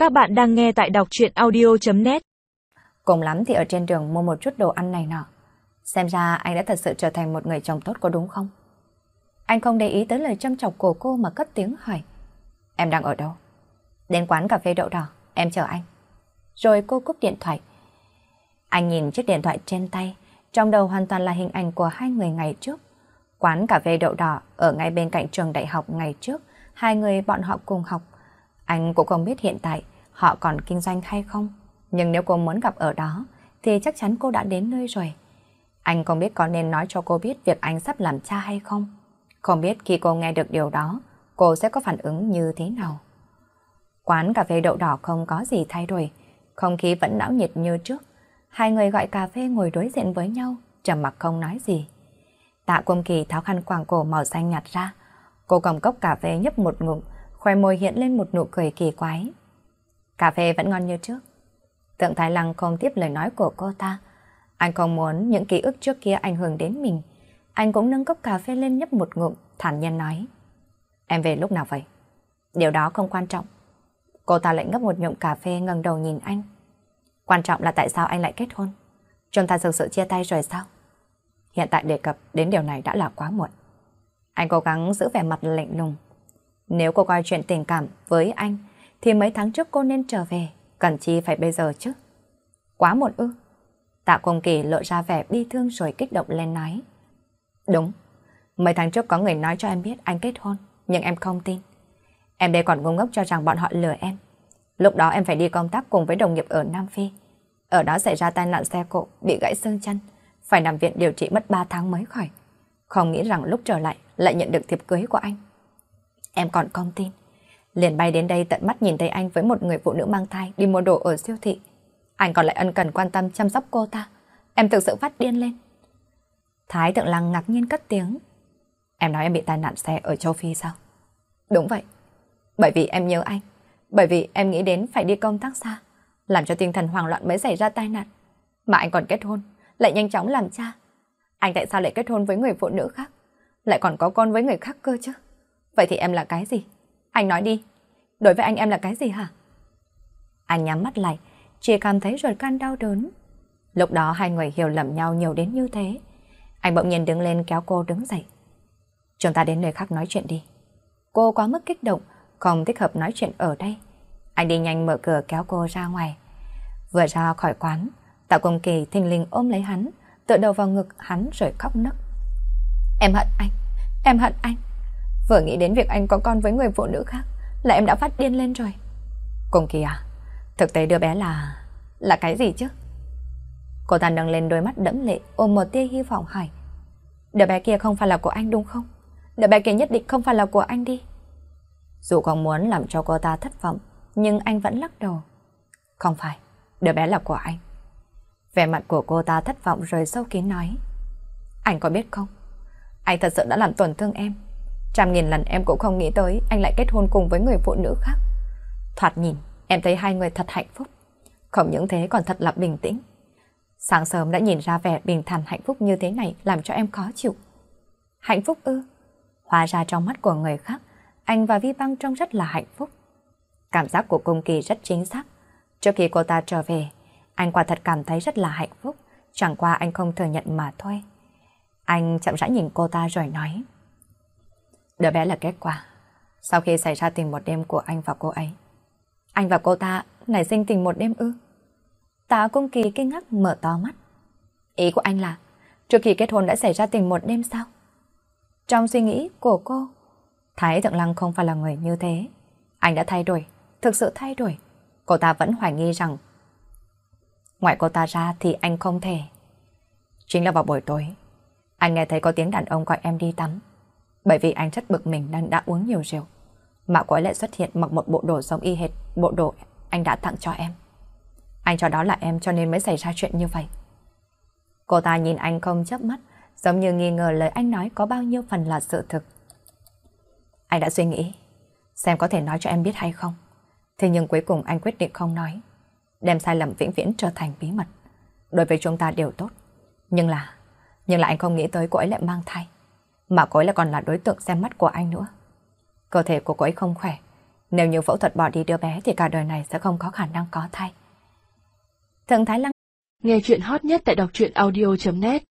Các bạn đang nghe tại đọc truyện audio.net. Cùng lắm thì ở trên đường mua một chút đồ ăn này nọ. Xem ra anh đã thật sự trở thành một người chồng tốt, có đúng không? Anh không để ý tới lời châm chọc của cô mà cất tiếng hỏi. Em đang ở đâu? Đến quán cà phê đậu đỏ, em chờ anh. Rồi cô cúp điện thoại. Anh nhìn chiếc điện thoại trên tay, trong đầu hoàn toàn là hình ảnh của hai người ngày trước. Quán cà phê đậu đỏ ở ngay bên cạnh trường đại học ngày trước, hai người bọn họ cùng học. Anh cũng không biết hiện tại họ còn kinh doanh hay không, nhưng nếu cô muốn gặp ở đó thì chắc chắn cô đã đến nơi rồi. Anh không biết có nên nói cho cô biết việc anh sắp làm cha hay không. Không biết khi cô nghe được điều đó, cô sẽ có phản ứng như thế nào. Quán cà phê đậu đỏ không có gì thay đổi, không khí vẫn náo nhiệt như trước. Hai người gọi cà phê ngồi đối diện với nhau, trầm mặc không nói gì. Tạ Quân Kỳ tháo khăn quàng cổ màu xanh nhạt ra. Cô cầm cốc cà phê nhấp một ngụm, khoe môi hiện lên một nụ cười kỳ quái. Cà phê vẫn ngon như trước. Tượng Thái Lăng không tiếp lời nói của cô ta. Anh không muốn những ký ức trước kia ảnh hưởng đến mình. Anh cũng nâng cốc cà phê lên nhấp một ngụm, thản nhiên nói. Em về lúc nào vậy? Điều đó không quan trọng. Cô ta lại ngấp một ngụm cà phê, ngẩng đầu nhìn anh. Quan trọng là tại sao anh lại kết hôn? Chúng ta thực sự chia tay rồi sao? Hiện tại đề cập đến điều này đã là quá muộn. Anh cố gắng giữ vẻ mặt lạnh lùng. Nếu cô coi chuyện tình cảm với anh thì mấy tháng trước cô nên trở về, cần chi phải bây giờ chứ? Quá muộn ư? Tạ Quân Kỳ lộ ra vẻ bi thương rồi kích động lên nói. Đúng, mấy tháng trước có người nói cho em biết anh kết hôn, nhưng em không tin. Em đây còn ngu ngốc cho rằng bọn họ lừa em. Lúc đó em phải đi công tác cùng với đồng nghiệp ở Nam Phi. Ở đó xảy ra tai nạn xe cộ, bị gãy xương chân, phải nằm viện điều trị mất 3 tháng mới khỏi. Không nghĩ rằng lúc trở lại nhận được thiệp cưới của anh. Em còn không tin. Liền bay đến đây tận mắt nhìn thấy anh với một người phụ nữ mang thai đi mua đồ ở siêu thị. Anh còn lại ân cần quan tâm chăm sóc cô ta. Em thực sự phát điên lên. Thái Thượng Lăng ngạc nhiên cất tiếng. Em nói em bị tai nạn xe ở châu Phi sao? Đúng vậy. Bởi vì em nhớ anh. Bởi vì em nghĩ đến phải đi công tác xa, làm cho tinh thần hoảng loạn mới xảy ra tai nạn. Mà anh còn kết hôn, lại nhanh chóng làm cha. Anh tại sao lại kết hôn với người phụ nữ khác, lại còn có con với người khác cơ chứ? Vậy thì em là cái gì? Anh nói đi. Đối với anh em là cái gì hả? Anh nhắm mắt lại, chỉ cảm thấy ruột gan đau đớn. Lúc đó hai người hiểu lầm nhau nhiều đến như thế. Anh bỗng nhiên đứng lên kéo cô đứng dậy. Chúng ta đến nơi khác nói chuyện đi. Cô quá mức kích động, không thích hợp nói chuyện ở đây. Anh đi nhanh mở cửa kéo cô ra ngoài. Vừa ra khỏi quán, Tạ Quân Kỳ thình lình ôm lấy hắn, tựa đầu vào ngực hắn rồi khóc nấc. Em hận anh, em hận anh. Vừa nghĩ đến việc anh có con với người phụ nữ khác là em đã phát điên lên rồi. Quân Kỳ à, thực tế đứa bé là cái gì chứ? Cô ta nâng lên đôi mắt đẫm lệ, ôm một tia hy vọng hỏi. Đứa bé kia không phải là của anh đúng không? Đứa bé kia nhất định không phải là của anh đi. Dù không muốn làm cho cô ta thất vọng, nhưng anh vẫn lắc đầu. Không phải, đứa bé là của anh. Vẻ mặt của cô ta thất vọng rồi sâu kín nói. Anh có biết không? Anh thật sự đã làm tổn thương em. 100.000 lần em cũng không nghĩ tới anh lại kết hôn cùng với người phụ nữ khác. Thoạt nhìn, em thấy hai người thật hạnh phúc. Không những thế còn thật là bình tĩnh. Sáng sớm đã nhìn ra vẻ bình thản hạnh phúc như thế này làm cho em khó chịu. Hạnh phúc ư? Hóa ra trong mắt của người khác, anh và Vi Băng trông rất là hạnh phúc. Cảm giác của Cung Kỳ rất chính xác. Trước khi cô ta trở về, anh quả thật cảm thấy rất là hạnh phúc, chẳng qua anh không thừa nhận mà thôi. Anh chậm rãi nhìn cô ta rồi nói. Đứa bé là kết quả sau khi xảy ra tình một đêm của anh và cô ấy. Anh và cô ta nảy sinh tình một đêm ư? Tạ Cung Kỳ kinh ngạc mở to mắt. Ý của anh là trước khi kết hôn đã xảy ra tình một đêm sao? Trong suy nghĩ của cô, Thái Thượng Lăng không phải là người như thế. Anh đã thay đổi, thực sự thay đổi. Cô ta vẫn hoài nghi rằng ngoài cô ta ra thì anh không thể. Chính là vào buổi tối, anh nghe thấy có tiếng đàn ông gọi em đi tắm. Bởi vì anh rất bực mình đang đã uống nhiều rượu, mà cô ấy lại xuất hiện mặc một bộ đồ giống y hệt bộ đồ anh đã tặng cho em. Anh cho đó là em cho nên mới xảy ra chuyện như vậy. Cô ta nhìn anh không chớp mắt, giống như nghi ngờ lời anh nói có bao nhiêu phần là sự thực. Anh đã suy nghĩ xem có thể nói cho em biết hay không. Thế nhưng cuối cùng anh quyết định không nói, đem sai lầm vĩnh viễn trở thành bí mật. Đối với chúng ta đều tốt. Nhưng là anh không nghĩ tới cô ấy lại mang thai, mà cô ấy lại còn là đối tượng xem mắt của anh nữa. Cơ thể của cô ấy không khỏe, Nếu như phẫu thuật bỏ đi đứa bé thì cả đời này sẽ không có khả năng có thai. Thượng Thái Lăng nghe chuyện hot nhất tại đọc truyện audio.net